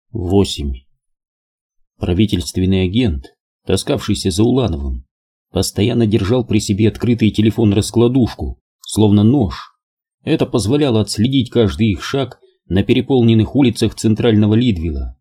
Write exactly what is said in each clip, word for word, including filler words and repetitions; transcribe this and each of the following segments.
восемь. Правительственный агент, таскавшийся за Улановым, постоянно держал при себе открытый телефон-раскладушку, словно нож. Это позволяло отследить каждый их шаг на переполненных улицах центрального Лидвилла.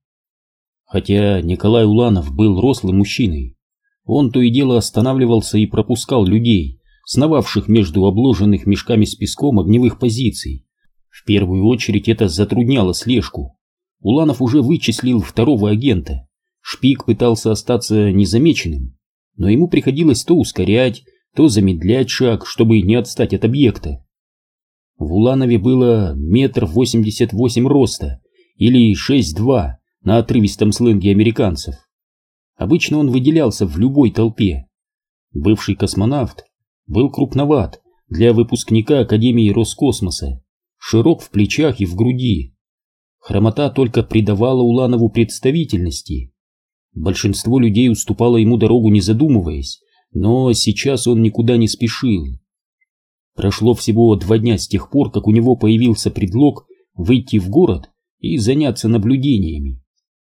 Хотя Николай Уланов был рослым мужчиной, он то и дело останавливался и пропускал людей, сновавших между обложенных мешками с песком огневых позиций. В первую очередь это затрудняло слежку. Уланов уже вычислил второго агента. Шпик пытался остаться незамеченным, но ему приходилось то ускорять, то замедлять шаг, чтобы не отстать от объекта. В Уланове было метр восемьдесят восемь роста, или шесть два на отрывистом сленге американцев. Обычно он выделялся в любой толпе. Бывший космонавт был крупноват для выпускника Академии Роскосмоса, широк в плечах и в груди. Хромота только придавала Уланову представительности. Большинство людей уступало ему дорогу, не задумываясь, но сейчас он никуда не спешил. Прошло всего два дня с тех пор, как у него появился предлог выйти в город и заняться наблюдениями.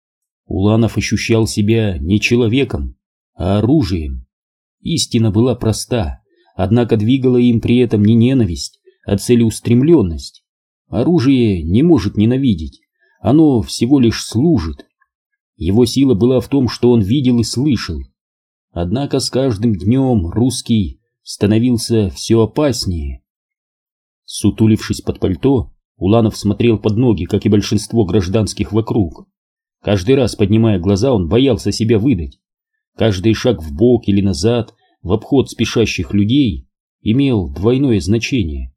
Уланов ощущал себя не человеком, а оружием. Истина была проста, однако двигала им при этом не ненависть, а целеустремленность. Оружие не может ненавидеть, оно всего лишь служит. Его сила была в том, что он видел и слышал. Однако с каждым днем русский становился все опаснее. Сутулившись под пальто, Уланов смотрел под ноги, как и большинство гражданских вокруг. Каждый раз, поднимая глаза, он боялся себя выдать. Каждый шаг вбок или назад, в обход спешащих людей, имел двойное значение.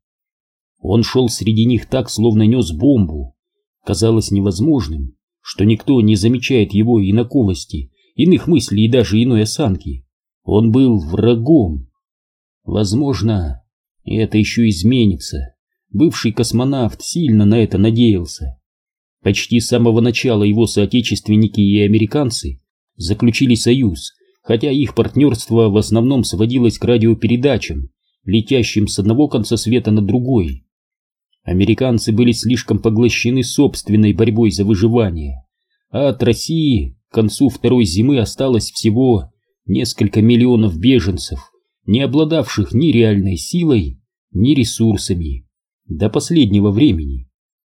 Он шел среди них так, словно нес бомбу. Казалось невозможным, что никто не замечает его инаковости, иных мыслей и даже иной осанки. Он был врагом. Возможно, это еще изменится. Бывший космонавт сильно на это надеялся. Почти с самого начала его соотечественники и американцы заключили союз, хотя их партнерство в основном сводилось к радиопередачам, летящим с одного конца света на другой. Американцы были слишком поглощены собственной борьбой за выживание, а от России к концу второй зимы осталось всего несколько миллионов беженцев, не обладавших ни реальной силой, ни ресурсами до последнего времени.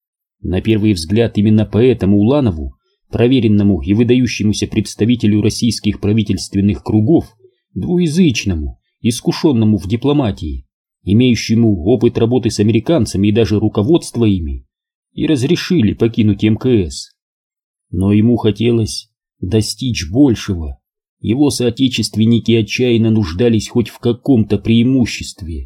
На первый взгляд именно поэтому Уланову, проверенному и выдающемуся представителю российских правительственных кругов, двуязычному, искушенному в дипломатии, имеющему опыт работы с американцами и даже руководство ими, и разрешили покинуть эм ка эс. Но ему хотелось достичь большего. Его соотечественники отчаянно нуждались хоть в каком-то преимуществе.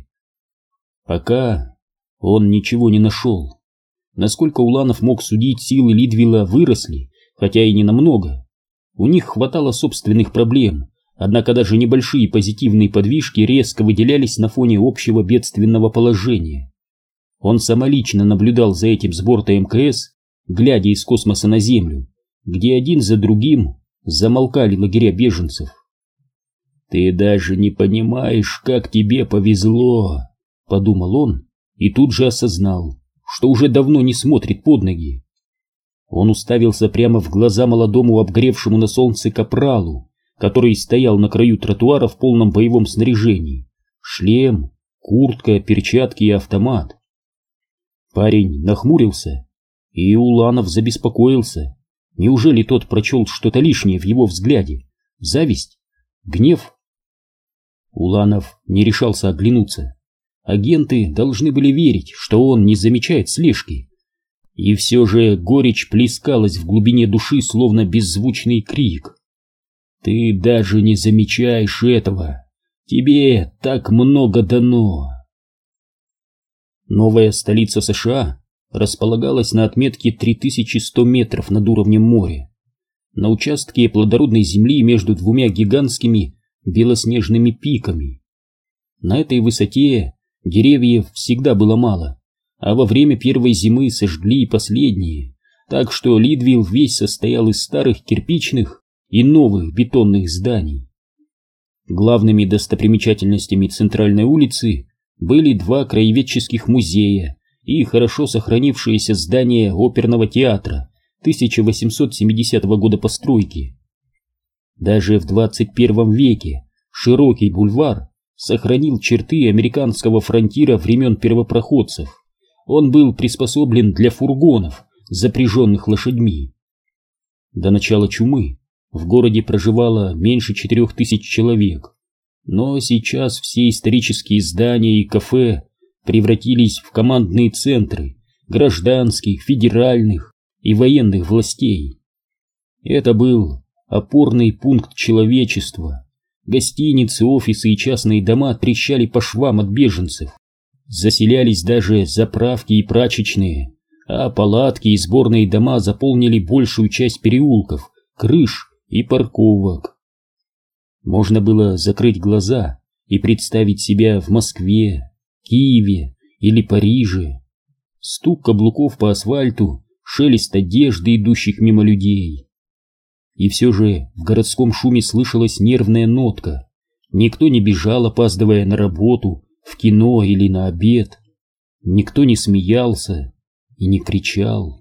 Пока он ничего не нашел. Насколько Уланов мог судить, силы Лидвилла выросли, хотя и не намного. У них хватало собственных проблем, однако даже небольшие позитивные подвижки резко выделялись на фоне общего бедственного положения. Он самолично наблюдал за этим с борта эм ка эс, глядя из космоса на Землю, где один за другим замолкали лагеря беженцев. «Ты даже не понимаешь, как тебе повезло», — подумал он, и тут же осознал, что уже давно не смотрит под ноги. Он уставился прямо в глаза молодому обгревшему на солнце капралу, который стоял на краю тротуара в полном боевом снаряжении: шлем, куртка, перчатки и автомат. Парень нахмурился, и Уланов забеспокоился. Неужели тот прочел что-то лишнее в его взгляде? Зависть? Гнев? Уланов не решался оглянуться. Агенты должны были верить, что он не замечает слежки. И все же горечь плескалась в глубине души, словно беззвучный крик. «Ты даже не замечаешь этого! Тебе так много дано!» Новая столица США располагалась на отметке три тысячи сто метров над уровнем моря, на участке плодородной земли между двумя гигантскими белоснежными пиками. На этой высоте деревьев всегда было мало, а во время первой зимы сожгли и последние, так что Лидвилл весь состоял из старых кирпичных и новых бетонных зданий. Главными достопримечательностями центральной улицы были два краеведческих музея и хорошо сохранившееся здание оперного театра тысяча восемьсот семидесятого года постройки. Даже в двадцать первом веке широкий бульвар сохранил черты американского фронтира времен первопроходцев. Он был приспособлен для фургонов, запряженных лошадьми. До начала чумы в городе проживало меньше четырех тысяч человек, но сейчас все исторические здания и кафе превратились в командные центры гражданских, федеральных и военных властей. Это был опорный пункт человечества. Гостиницы, офисы и частные дома трещали по швам от беженцев. Заселялись даже заправки и прачечные, а палатки и сборные дома заполнили большую часть переулков, крыш и парковок. Можно было закрыть глаза и представить себя в Москве, Киеве или Париже. Стук каблуков по асфальту, шелест одежды, идущих мимо людей. И все же в городском шуме слышалась нервная нотка. Никто не бежал, опаздывая на работу, в кино или на обед. Никто не смеялся и не кричал.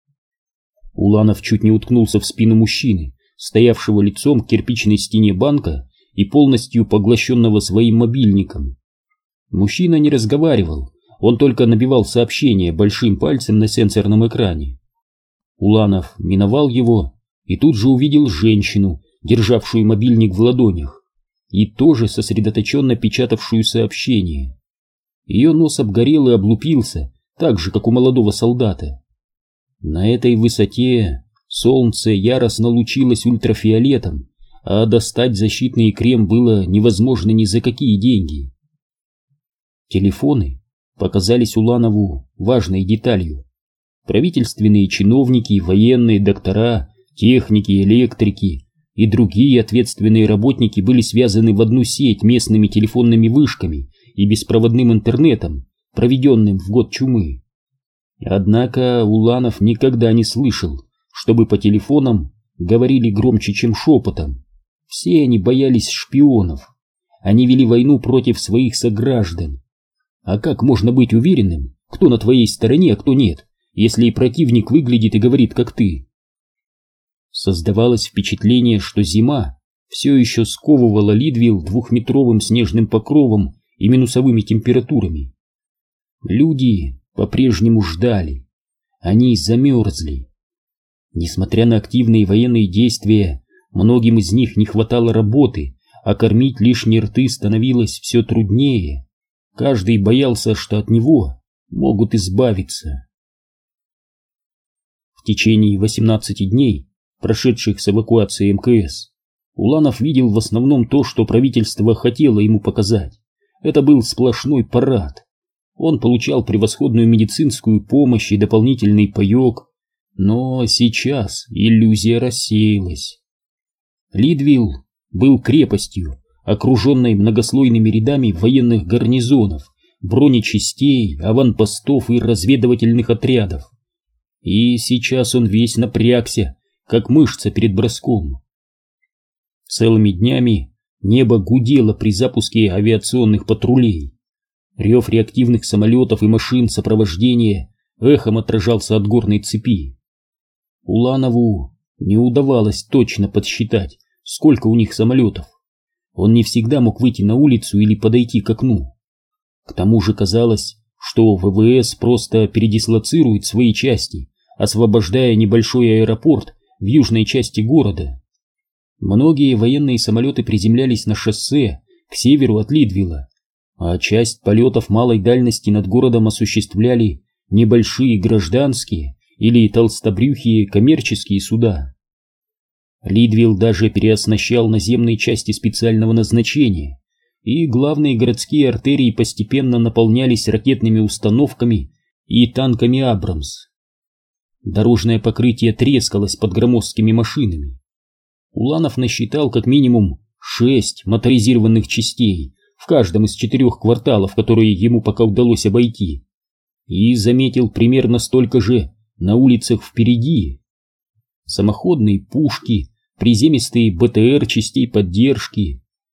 Уланов чуть не уткнулся в спину мужчины, стоявшего лицом к кирпичной стене банка и полностью поглощенного своим мобильником. Мужчина не разговаривал, он только набивал сообщение большим пальцем на сенсорном экране. Уланов миновал его и тут же увидел женщину, державшую мобильник в ладонях, и тоже сосредоточенно печатавшую сообщение. Ее нос обгорел и облупился, так же, как у молодого солдата. На этой высоте солнце яростно лучилось ультрафиолетом, а достать защитный крем было невозможно ни за какие деньги. Телефоны показались Уланову важной деталью. Правительственные чиновники, военные, доктора, техники, электрики и другие ответственные работники были связаны в одну сеть местными телефонными вышками и беспроводным интернетом, проведенным в год чумы. Однако Уланов никогда не слышал, чтобы по телефонам говорили громче, чем шепотом. Все они боялись шпионов. Они вели войну против своих сограждан. А как можно быть уверенным, кто на твоей стороне, а кто нет, если и противник выглядит и говорит, как ты? Создавалось впечатление, что зима все еще сковывала Лидвилл двухметровым снежным покровом и минусовыми температурами. Люди по-прежнему ждали. Они замерзли. Несмотря на активные военные действия, многим из них не хватало работы, а кормить лишние рты становилось все труднее. Каждый боялся, что от него могут избавиться. В течение восемнадцати дней, прошедших с эвакуацией эм ка эс, Уланов видел в основном то, что правительство хотело ему показать. Это был сплошной парад. Он получал превосходную медицинскую помощь и дополнительный паёк, но сейчас иллюзия рассеялась. Лидвилл был крепостью, окруженной многослойными рядами военных гарнизонов, бронечастей, аванпостов и разведывательных отрядов. И сейчас он весь напрягся, как мышца перед броском. Целыми днями небо гудело при запуске авиационных патрулей. Рев реактивных самолетов и машин сопровождения эхом отражался от горной цепи. Уланову не удавалось точно подсчитать, сколько у них самолетов. Он не всегда мог выйти на улицу или подойти к окну. К тому же казалось, что вэ вэ эс просто передислоцирует свои части, освобождая небольшой аэропорт в южной части города. Многие военные самолеты приземлялись на шоссе к северу от Лидвилла, а часть полетов малой дальности над городом осуществляли небольшие гражданские или толстобрюхие коммерческие суда. Лидвилл даже переоснащал наземные части специального назначения, и главные городские артерии постепенно наполнялись ракетными установками и танками «Абрамс». Дорожное покрытие трескалось под громоздкими машинами. Уланов насчитал как минимум шесть моторизированных частей в каждом из четырех кварталов, которые ему пока удалось обойти, и заметил примерно столько же на улицах впереди. Самоходные пушки, приземистые бэ тэ эр частей поддержки.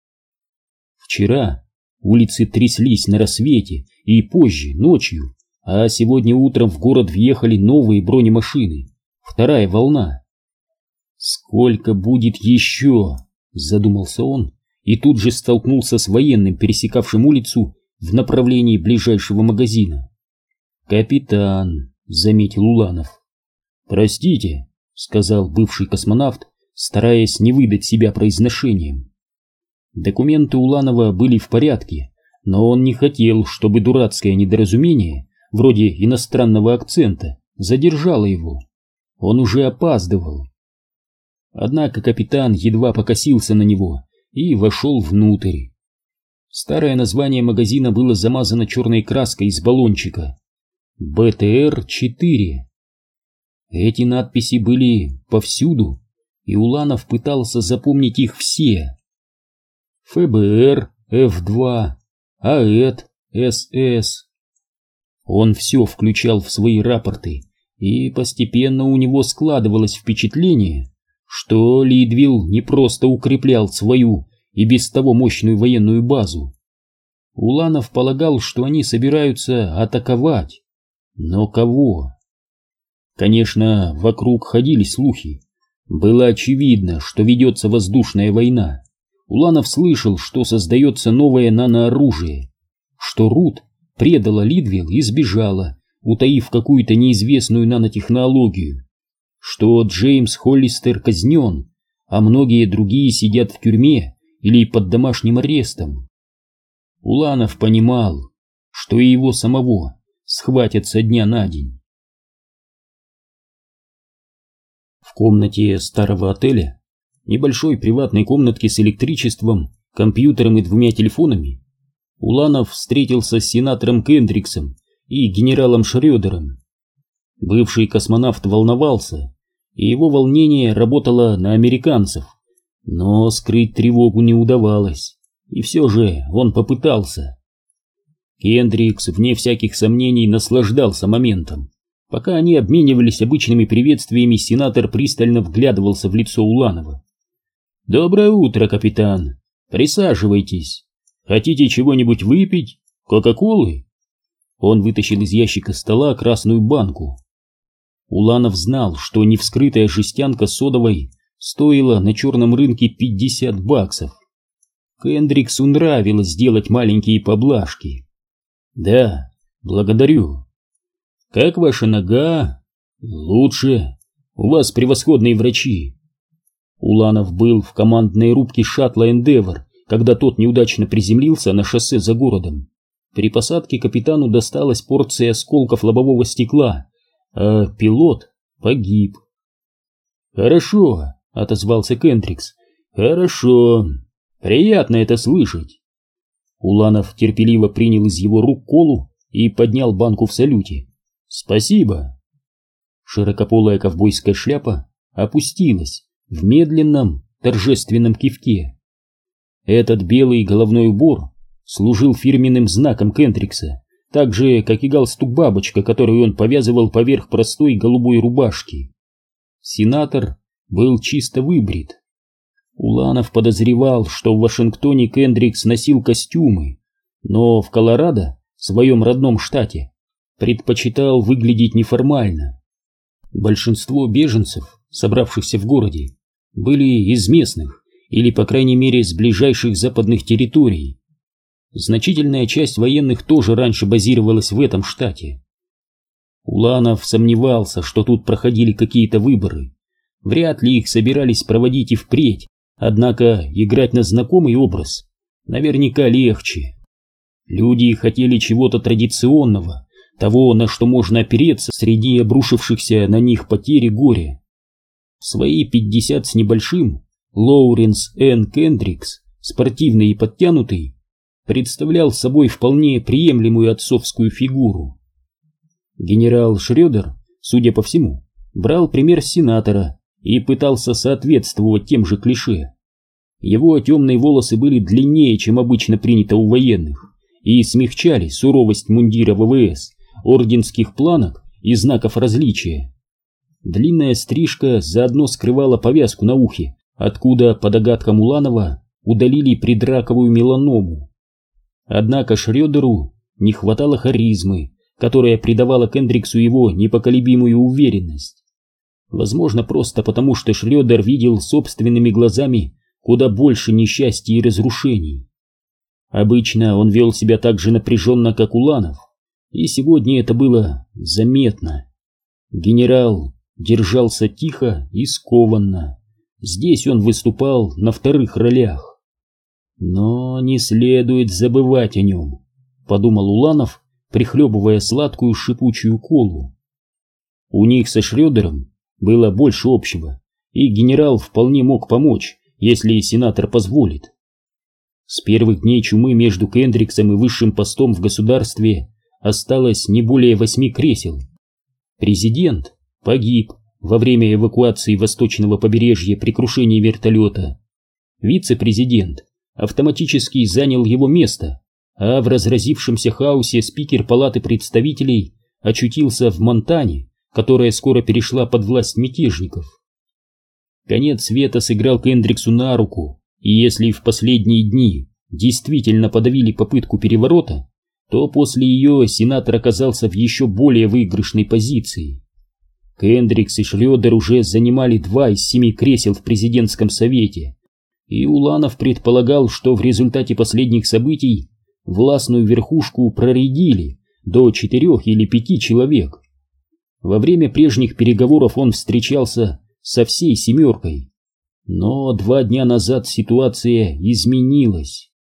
Вчера улицы тряслись на рассвете и позже, ночью, а сегодня утром в город въехали новые бронемашины, вторая волна. «Сколько будет еще?» — задумался он, и тут же столкнулся с военным, пересекавшим улицу в направлении ближайшего магазина. «Капитан», — заметил Уланов. «Простите», — сказал бывший космонавт, стараясь не выдать себя произношением. Документы Уланова были в порядке, но он не хотел, чтобы дурацкое недоразумение, вроде иностранного акцента, задержало его. Он уже опаздывал. Однако капитан едва покосился на него и вошел внутрь. Старое название магазина было замазано черной краской из баллончика. бэ тэ эр четыре. Эти надписи были повсюду, и Уланов пытался запомнить их все. эф бэ эр, эф два, а э тэ, эс эс. Он все включал в свои рапорты, и постепенно у него складывалось впечатление, что Лидвилл не просто укреплял свою и без того мощную военную базу. Уланов полагал, что они собираются атаковать. Но кого? Конечно, вокруг ходили слухи. Было очевидно, что ведется воздушная война. Уланов слышал, что создается новое нанооружие, что Рут предала Лидвилл и сбежала, утаив какую-то неизвестную нанотехнологию, что Джеймс Холлистер казнен, а многие другие сидят в тюрьме или под домашним арестом. Уланов понимал, что и его самого схватят со дня на день. В комнате старого отеля, небольшой приватной комнатке с электричеством, компьютером и двумя телефонами, Уланов встретился с сенатором Кендриксом и генералом Шрёдером. Бывший космонавт волновался, и его волнение работало на американцев, но скрыть тревогу не удавалось, и все же он попытался. Кендрикс, вне всяких сомнений, наслаждался моментом. Пока они обменивались обычными приветствиями, сенатор пристально вглядывался в лицо Уланова. «Доброе утро, капитан. Присаживайтесь. Хотите чего-нибудь выпить? Кока-колы?» Он вытащил из ящика стола красную банку. Уланов знал, что невскрытая жестянка содовой стоила на черном рынке пятьдесят баксов. Кендриксу нравилось делать маленькие поблажки. «Да, благодарю. Как ваша нога?» «Лучше. У вас превосходные врачи». Уланов был в командной рубке шаттла «Эндевор», когда тот неудачно приземлился на шоссе за городом. При посадке капитану досталась порция осколков лобового стекла, а пилот погиб. «Хорошо», — отозвался Кендрикс. «Хорошо. Приятно это слышать». Уланов терпеливо принял из его рук колу и поднял банку в салюте. «Спасибо». Широкополая ковбойская шляпа опустилась в медленном торжественном кивке. Этот белый головной убор служил фирменным знаком Кендрикса, так же, как и галстук-бабочка, которую он повязывал поверх простой голубой рубашки. Сенатор был чисто выбрит. Уланов подозревал, что в Вашингтоне Кендрикс носил костюмы, но в Колорадо, своем родном штате, предпочитал выглядеть неформально. Большинство беженцев, собравшихся в городе, были из местных или, по крайней мере, с ближайших западных территорий. Значительная часть военных тоже раньше базировалась в этом штате. Уланов сомневался, что тут проходили какие-то выборы. Вряд ли их собирались проводить и впредь, однако играть на знакомый образ наверняка легче. Люди хотели чего-то традиционного, того, на что можно опереться среди обрушившихся на них потерь и горя. В свои пятьдесят с небольшим Лоуренс Н. Кендрикс, спортивный и подтянутый, представлял собой вполне приемлемую отцовскую фигуру. Генерал Шрёдер, судя по всему, брал пример сенатора и пытался соответствовать тем же клише. Его темные волосы были длиннее, чем обычно принято у военных, и смягчали суровость мундира вэ вэ эс, орденских планок и знаков различия. Длинная стрижка заодно скрывала повязку на ухе, откуда, по догадкам Уланова, удалили предраковую меланому. Однако Шрёдеру не хватало харизмы, которая придавала Кендриксу его непоколебимую уверенность. Возможно, просто потому, что Шрёдер видел собственными глазами куда больше несчастья и разрушений. Обычно он вел себя так же напряженно, как Уланов, и сегодня это было заметно. Генерал держался тихо и скованно. Здесь он выступал на вторых ролях. Но не следует забывать о нем, подумал Уланов, прихлебывая сладкую шипучую колу. У них со Шрёдером было больше общего, и генерал вполне мог помочь, если сенатор позволит. С первых дней чумы между Кендриксом и высшим постом в государстве осталось не более восьми кресел. Президент погиб во время эвакуации восточного побережья при крушении вертолета. Вице-президент автоматически занял его место, а в разразившемся хаосе спикер Палаты представителей очутился в Монтане, которая скоро перешла под власть мятежников. Конец света сыграл Кендриксу на руку, и если в последние дни действительно подавили попытку переворота, то после ее сенатор оказался в еще более выигрышной позиции. Кендрикс и Шрёдер уже занимали два из семи кресел в президентском совете, и Уланов предполагал, что в результате последних событий властную верхушку проредили до четырех или пяти человек. Во время прежних переговоров он встречался со всей семеркой, но два дня назад ситуация изменилась.